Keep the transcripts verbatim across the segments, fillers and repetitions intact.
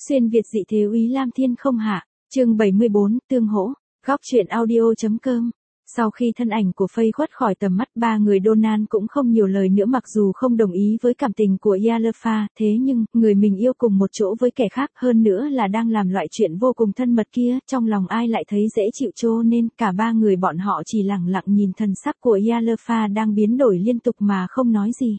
Xuyên Việt dị thế úy Lam Thiên không hạ, chương bảy mươi bốn, tương hỗ, góc truyện audio.com. Sau khi thân ảnh của Faye khuất khỏi tầm mắt, ba người Donald cũng không nhiều lời nữa, mặc dù không đồng ý với cảm tình của Yalfa, thế nhưng, người mình yêu cùng một chỗ với kẻ khác, hơn nữa là đang làm loại chuyện vô cùng thân mật kia, trong lòng ai lại thấy dễ chịu, cho nên cả ba người bọn họ chỉ lặng lặng nhìn thần sắc của Yalfa đang biến đổi liên tục mà không nói gì.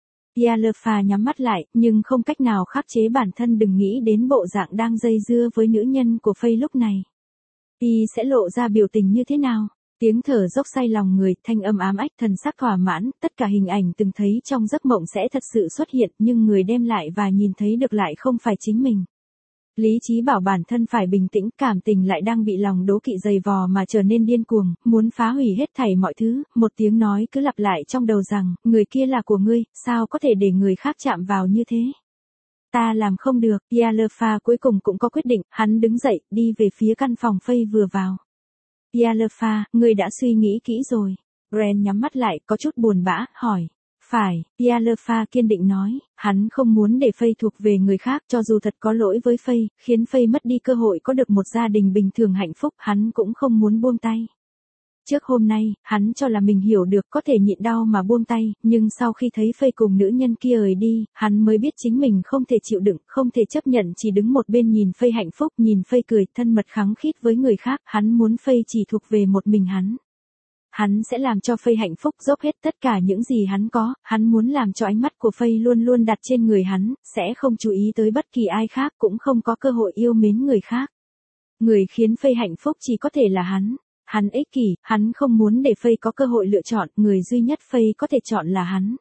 Yalfa nhắm mắt lại, nhưng không cách nào khắc chế bản thân đừng nghĩ đến bộ dạng đang dây dưa với nữ nhân của Faye lúc này. Y sẽ lộ ra biểu tình như thế nào? Tiếng thở dốc say lòng người, thanh âm ám ách, thần sắc thỏa mãn, tất cả hình ảnh từng thấy trong giấc mộng sẽ thật sự xuất hiện, nhưng người đem lại và nhìn thấy được lại không phải chính mình. Lý trí bảo bản thân phải bình tĩnh, cảm tình lại đang bị lòng đố kỵ dày vò mà trở nên điên cuồng, muốn phá hủy hết thảy mọi thứ, một tiếng nói cứ lặp lại trong đầu rằng, người kia là của ngươi, sao có thể để người khác chạm vào như thế? Ta làm không được. Yalfa cuối cùng cũng có quyết định, hắn đứng dậy, đi về phía căn phòng Faye vừa vào. Yalfa, ngươi đã suy nghĩ kỹ rồi. Brand nhắm mắt lại, có chút buồn bã, hỏi. Phải, Yalfa kiên định nói, hắn không muốn để Faye thuộc về người khác, cho dù thật có lỗi với Faye, khiến Faye mất đi cơ hội có được một gia đình bình thường hạnh phúc, hắn cũng không muốn buông tay. Trước hôm nay, hắn cho là mình hiểu được có thể nhịn đau mà buông tay, nhưng sau khi thấy Faye cùng nữ nhân kia rời đi, hắn mới biết chính mình không thể chịu đựng, không thể chấp nhận chỉ đứng một bên nhìn Faye hạnh phúc, nhìn Faye cười, thân mật khăng khít với người khác, hắn muốn Faye chỉ thuộc về một mình hắn. Hắn sẽ làm cho Faye hạnh phúc, dốc hết tất cả những gì hắn có, hắn muốn làm cho ánh mắt của Faye luôn luôn đặt trên người hắn, sẽ không chú ý tới bất kỳ ai khác, cũng không có cơ hội yêu mến người khác. Người khiến Faye hạnh phúc chỉ có thể là hắn. Hắn ích kỷ, hắn không muốn để Faye có cơ hội lựa chọn, người duy nhất Faye có thể chọn là hắn.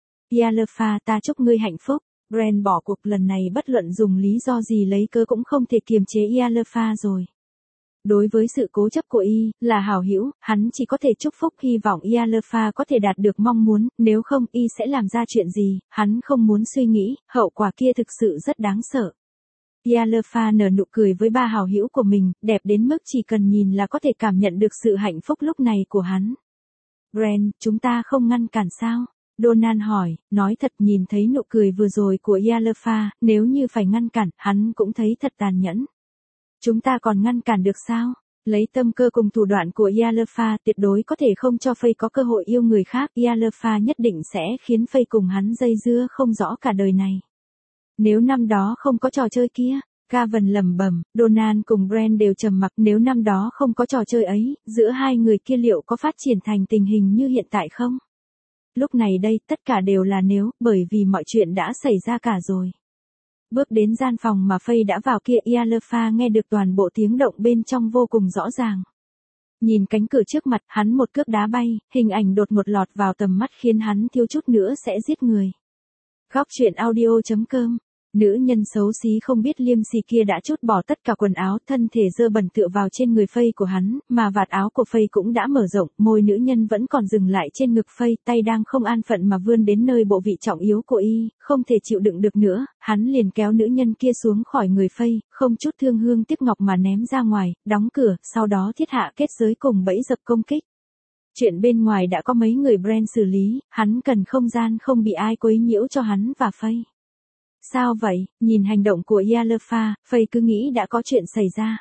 Yalfa, ta chúc ngươi hạnh phúc. Brand bỏ cuộc lần này, bất luận dùng lý do gì lấy cớ cũng không thể kiềm chế Yalfa rồi. Đối với sự cố chấp của y, là hảo hữu, hắn chỉ có thể chúc phúc, hy vọng Yalfa có thể đạt được mong muốn, nếu không y sẽ làm ra chuyện gì, hắn không muốn suy nghĩ, hậu quả kia thực sự rất đáng sợ. Yalfa nở nụ cười với ba hảo hữu của mình, đẹp đến mức chỉ cần nhìn là có thể cảm nhận được sự hạnh phúc lúc này của hắn. Brand, chúng ta không ngăn cản sao? Donald hỏi, nói thật, nhìn thấy nụ cười vừa rồi của Yalfa, nếu như phải ngăn cản, hắn cũng thấy thật tàn nhẫn. Chúng ta còn ngăn cản được sao? Lấy tâm cơ cùng thủ đoạn của Yalfa, tuyệt đối có thể không cho Faye có cơ hội yêu người khác, Yalfa nhất định sẽ khiến Faye cùng hắn dây dưa không rõ cả đời này. Nếu năm đó không có trò chơi kia, Gavin lẩm bẩm, Donald cùng Brand đều trầm mặc, nếu năm đó không có trò chơi ấy, giữa hai người kia liệu có phát triển thành tình hình như hiện tại không? Lúc này đây, tất cả đều là nếu, bởi vì mọi chuyện đã xảy ra cả rồi. Bước đến gian phòng mà Faye đã vào kia, Yalfa nghe được toàn bộ tiếng động bên trong vô cùng rõ ràng. Nhìn cánh cửa trước mặt, hắn một cước đá bay, hình ảnh đột ngột lọt vào tầm mắt khiến hắn thiếu chút nữa sẽ giết người. Góc truyện audio.com. Nữ nhân xấu xí không biết liêm sỉ kia đã trút bỏ tất cả quần áo, thân thể dơ bẩn tựa vào trên người Faye của hắn, mà vạt áo của Faye cũng đã mở rộng, môi nữ nhân vẫn còn dừng lại trên ngực Faye, tay đang không an phận mà vươn đến nơi bộ vị trọng yếu của y, không thể chịu đựng được nữa, hắn liền kéo nữ nhân kia xuống khỏi người Faye, không chút thương hương tiếc ngọc mà ném ra ngoài, đóng cửa, sau đó thiết hạ kết giới cùng bẫy dập công kích. Chuyện bên ngoài đã có mấy người Brand xử lý, hắn cần không gian không bị ai quấy nhiễu cho hắn và Faye. Sao vậy? Nhìn hành động của Yalfa, Faye cứ nghĩ đã có chuyện xảy ra.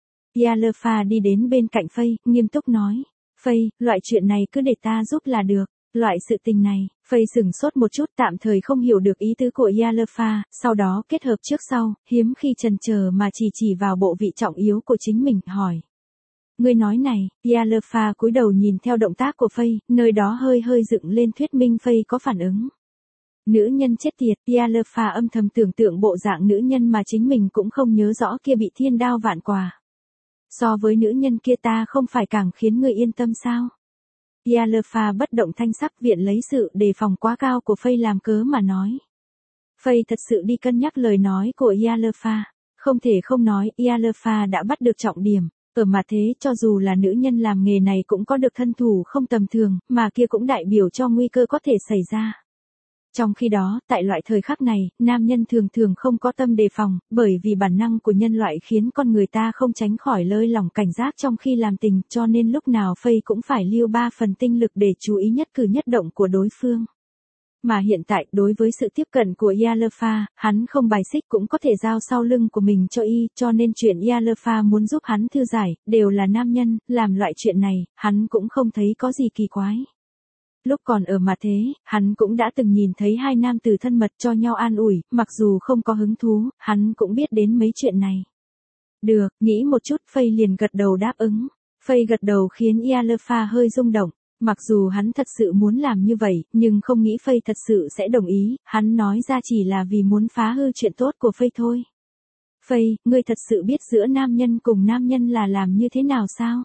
Yalfa đi đến bên cạnh Faye, nghiêm túc nói. Faye, loại chuyện này cứ để ta giúp là được. Loại sự tình này, Faye sửng sốt một chút, tạm thời không hiểu được ý tứ của Yalfa, sau đó kết hợp trước sau, hiếm khi chần chờ mà chỉ chỉ vào bộ vị trọng yếu của chính mình, hỏi. Ngươi nói này, Yalfa cúi đầu nhìn theo động tác của Faye, nơi đó hơi hơi dựng lên thuyết minh Faye có phản ứng. Nữ nhân chết tiệt, Yalfa âm thầm tưởng tượng bộ dạng nữ nhân mà chính mình cũng không nhớ rõ kia bị thiên đao vạn quả. So với nữ nhân kia ta không phải càng khiến người yên tâm sao? Yalfa bất động thanh sắc, viện lấy sự đề phòng quá cao của Faye làm cớ mà nói. Faye thật sự đi cân nhắc lời nói của Yalfa, không thể không nói, Yalfa đã bắt được trọng điểm. Ở mà thế, cho dù là nữ nhân làm nghề này cũng có được thân thủ không tầm thường, mà kia cũng đại biểu cho nguy cơ có thể xảy ra. Trong khi đó, tại loại thời khắc này, nam nhân thường thường không có tâm đề phòng, bởi vì bản năng của nhân loại khiến con người ta không tránh khỏi lơi lỏng cảnh giác trong khi làm tình, cho nên lúc nào Faye cũng phải lưu ba phần tinh lực để chú ý nhất cử nhất động của đối phương. Mà hiện tại, đối với sự tiếp cận của Yalfa, hắn không bài xích cũng có thể giao sau lưng của mình cho y, cho nên chuyện Yalfa muốn giúp hắn thư giải, đều là nam nhân, làm loại chuyện này, hắn cũng không thấy có gì kỳ quái. Lúc còn ở mà thế, hắn cũng đã từng nhìn thấy hai nam tử thân mật cho nhau an ủi, mặc dù không có hứng thú, hắn cũng biết đến mấy chuyện này. Được, nghĩ một chút, Phây liền gật đầu đáp ứng. Phây gật đầu khiến Yalfa hơi rung động. Mặc dù hắn thật sự muốn làm như vậy, nhưng không nghĩ Phây thật sự sẽ đồng ý, hắn nói ra chỉ là vì muốn phá hư chuyện tốt của Phây thôi. Phây, ngươi thật sự biết giữa nam nhân cùng nam nhân là làm như thế nào sao?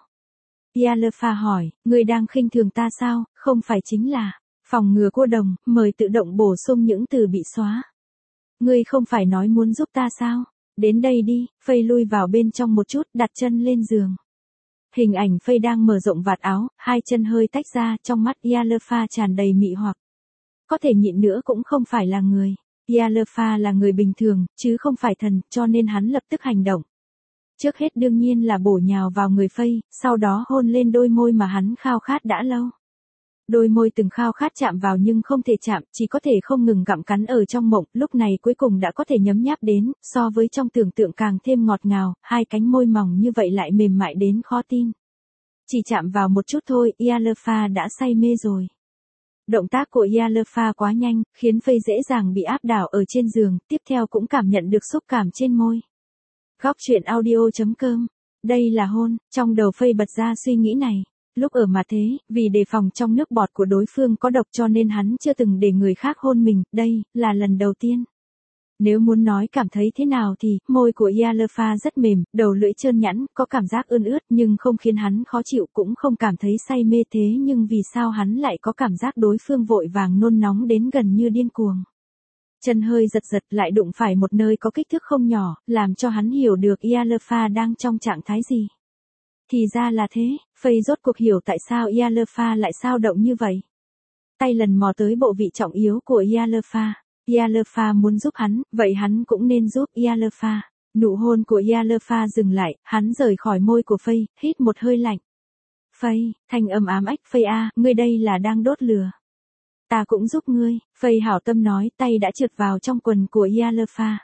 Yalfa hỏi, ngươi đang khinh thường ta sao, không phải chính là, phòng ngừa cô đồng, mời tự động bổ sung những từ bị xóa. Ngươi không phải nói muốn giúp ta sao? Đến đây đi, Phây lui vào bên trong một chút, đặt chân lên giường. Hình ảnh Phây đang mở rộng vạt áo, hai chân hơi tách ra, trong mắt Yalfa tràn đầy mị hoặc. Có thể nhịn nữa cũng không phải là người. Yalfa là người bình thường, chứ không phải thần, cho nên hắn lập tức hành động. Trước hết đương nhiên là bổ nhào vào người Phây, sau đó hôn lên đôi môi mà hắn khao khát đã lâu. Đôi môi từng khao khát chạm vào nhưng không thể chạm, chỉ có thể không ngừng gặm cắn ở trong mộng, lúc này cuối cùng đã có thể nhấm nháp đến, so với trong tưởng tượng càng thêm ngọt ngào, hai cánh môi mỏng như vậy lại mềm mại đến khó tin. Chỉ chạm vào một chút thôi, Yalfa đã say mê rồi. Động tác của Yalfa quá nhanh, khiến Phây dễ dàng bị áp đảo ở trên giường, tiếp theo cũng cảm nhận được xúc cảm trên môi. Góc truyện audio chấm com. Đây là hôn, trong đầu Phây bật ra suy nghĩ này. Lúc ở mà thế, vì đề phòng trong nước bọt của đối phương có độc cho nên hắn chưa từng để người khác hôn mình, đây là lần đầu tiên. Nếu muốn nói cảm thấy thế nào thì, môi của Yalfa rất mềm, đầu lưỡi trơn nhẵn, có cảm giác ươn ướt nhưng không khiến hắn khó chịu cũng không cảm thấy say mê thế nhưng vì sao hắn lại có cảm giác đối phương vội vàng nôn nóng đến gần như điên cuồng. Chân hơi giật giật lại đụng phải một nơi có kích thước không nhỏ, làm cho hắn hiểu được Yalfa đang trong trạng thái gì. Thì ra là thế, Phây rốt cuộc hiểu tại sao Yalfa lại sao động như vậy. Tay lần mò tới bộ vị trọng yếu của Yalfa. Yalfa muốn giúp hắn, vậy hắn cũng nên giúp Yalfa. Nụ hôn của Yalfa dừng lại, hắn rời khỏi môi của Phây, hít một hơi lạnh. Phây, thanh âm ám ách, Phây a, ngươi đây là đang đốt lửa. Ta cũng giúp ngươi, Phây hảo tâm nói, tay đã trượt vào trong quần của Yalfa.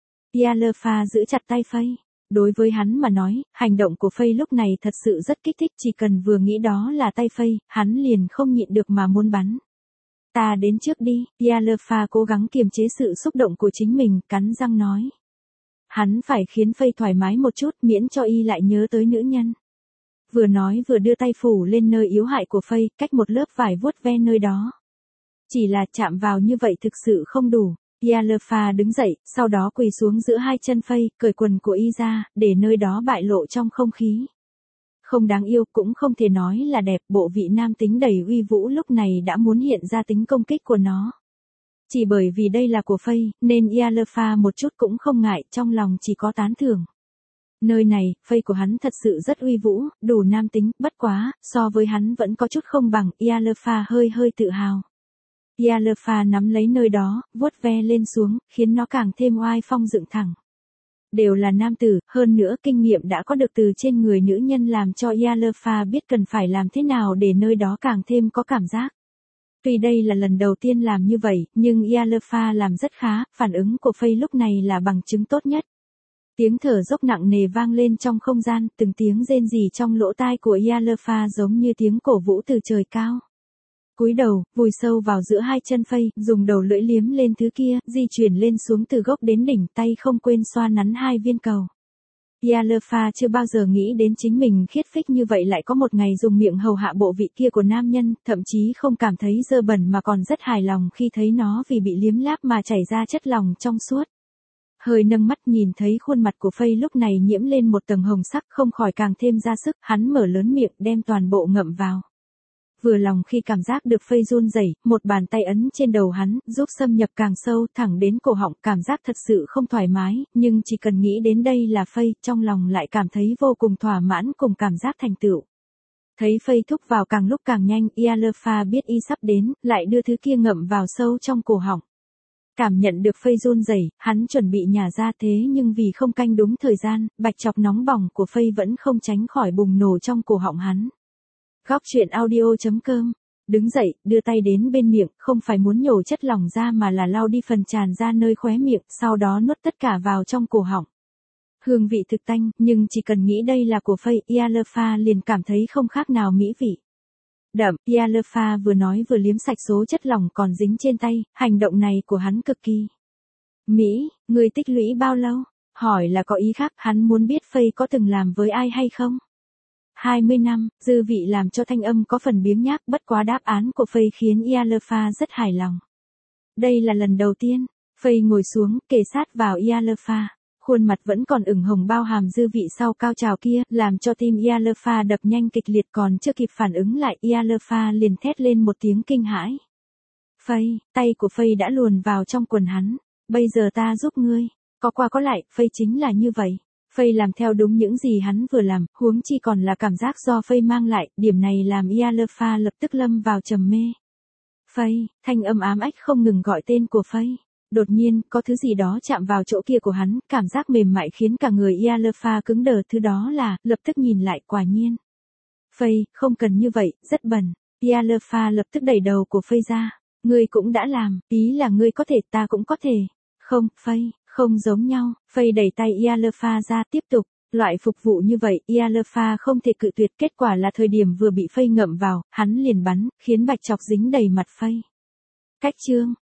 Yalfa giữ chặt tay Phây. Đối với hắn mà nói, hành động của Phây lúc này thật sự rất kích thích, chỉ cần vừa nghĩ đó là tay Phây, hắn liền không nhịn được mà muốn bắn. Ta đến trước đi, Yalfa cố gắng kiềm chế sự xúc động của chính mình, cắn răng nói. Hắn phải khiến Phây thoải mái một chút miễn cho y lại nhớ tới nữ nhân. Vừa nói vừa đưa tay phủ lên nơi yếu hại của Phây, cách một lớp vải vuốt ve nơi đó. Chỉ là chạm vào như vậy thực sự không đủ. Yalfa đứng dậy, sau đó quỳ xuống giữa hai chân Phây, cởi quần của y ra, để nơi đó bại lộ trong không khí. Không đáng yêu cũng không thể nói là đẹp, bộ vị nam tính đầy uy vũ lúc này đã muốn hiện ra tính công kích của nó. Chỉ bởi vì đây là của Phây, nên Yalfa một chút cũng không ngại, trong lòng chỉ có tán thưởng. Nơi này, Phây của hắn thật sự rất uy vũ, đủ nam tính, bất quá, so với hắn vẫn có chút không bằng, Yalfa hơi hơi tự hào. Yalfa nắm lấy nơi đó, vuốt ve lên xuống, khiến nó càng thêm oai phong dựng thẳng. Đều là nam tử, hơn nữa kinh nghiệm đã có được từ trên người nữ nhân làm cho Yalfa biết cần phải làm thế nào để nơi đó càng thêm có cảm giác. Tuy đây là lần đầu tiên làm như vậy, nhưng Yalfa làm rất khá, phản ứng của Phây lúc này là bằng chứng tốt nhất. Tiếng thở dốc nặng nề vang lên trong không gian, từng tiếng rên rỉ trong lỗ tai của Yalfa giống như tiếng cổ vũ từ trời cao. Cúi đầu, vùi sâu vào giữa hai chân Phây, dùng đầu lưỡi liếm lên thứ kia, di chuyển lên xuống từ gốc đến đỉnh, tay không quên xoa nắn hai viên cầu. Yalfa chưa bao giờ nghĩ đến chính mình khiết phích như vậy lại có một ngày dùng miệng hầu hạ bộ vị kia của nam nhân, thậm chí không cảm thấy dơ bẩn mà còn rất hài lòng khi thấy nó vì bị liếm láp mà chảy ra chất lỏng trong suốt. Hơi nâng mắt nhìn thấy khuôn mặt của Phây lúc này nhiễm lên một tầng hồng sắc, không khỏi càng thêm ra sức, hắn mở lớn miệng đem toàn bộ ngậm vào. Vừa lòng khi cảm giác được Phây run rẩy, một bàn tay ấn trên đầu hắn, giúp xâm nhập càng sâu, thẳng đến cổ họng, cảm giác thật sự không thoải mái, nhưng chỉ cần nghĩ đến đây là Phây, trong lòng lại cảm thấy vô cùng thỏa mãn cùng cảm giác thành tựu. Thấy Phây thúc vào càng lúc càng nhanh, Yalfa biết y sắp đến, lại đưa thứ kia ngậm vào sâu trong cổ họng. Cảm nhận được Phây run rẩy, hắn chuẩn bị nhả ra thế nhưng vì không canh đúng thời gian, bạch chọc nóng bỏng của Phây vẫn không tránh khỏi bùng nổ trong cổ họng hắn. Góc truyện audio chấm com Đứng dậy, đưa tay đến bên miệng, không phải muốn nhổ chất lỏng ra mà là lau đi phần tràn ra nơi khóe miệng, sau đó nuốt tất cả vào trong cổ họng. Hương vị thực tanh, nhưng chỉ cần nghĩ đây là của Phây, Yalfa liền cảm thấy không khác nào mỹ vị. Đậm, Yalfa vừa nói vừa liếm sạch số chất lỏng còn dính trên tay, hành động này của hắn cực kỳ mỹ. Người tích lũy bao lâu? Hỏi là có ý khác, hắn muốn biết Phây có từng làm với ai hay không? hai mươi năm, dư vị làm cho thanh âm có phần biếng nhác, bất quá đáp án của Phây khiến Yalfa rất hài lòng. Đây là lần đầu tiên. Phây ngồi xuống, kề sát vào Yalfa. Khuôn mặt vẫn còn ửng hồng bao hàm dư vị sau cao trào kia, làm cho tim Yalfa đập nhanh kịch liệt, còn chưa kịp phản ứng lại, Yalfa liền thét lên một tiếng kinh hãi. Phây, tay của Phây đã luồn vào trong quần hắn. Bây giờ ta giúp ngươi. Có qua có lại, Phây chính là như vậy. Phây làm theo đúng những gì hắn vừa làm, huống chi còn là cảm giác do Phây mang lại, điểm này làm Yalfa lập tức lâm vào trầm mê. Phây, thanh âm ám ách không ngừng gọi tên của Phây. Đột nhiên, có thứ gì đó chạm vào chỗ kia của hắn, cảm giác mềm mại khiến cả người Yalfa cứng đờ, thứ đó là, lập tức nhìn lại, quả nhiên. Phây, không cần như vậy, rất bẩn. Yalfa lập tức đẩy đầu của Phây ra. Ngươi cũng đã làm, ý là ngươi có thể, ta cũng có thể. Không, Phây, không giống nhau. Phây đẩy tay Yalfa ra, tiếp tục. Loại phục vụ như vậy, Yalfa không thể cự tuyệt, kết quả là thời điểm vừa bị Phây ngậm vào, hắn liền bắn, khiến bạch chọc dính đầy mặt Phây. Cách chương,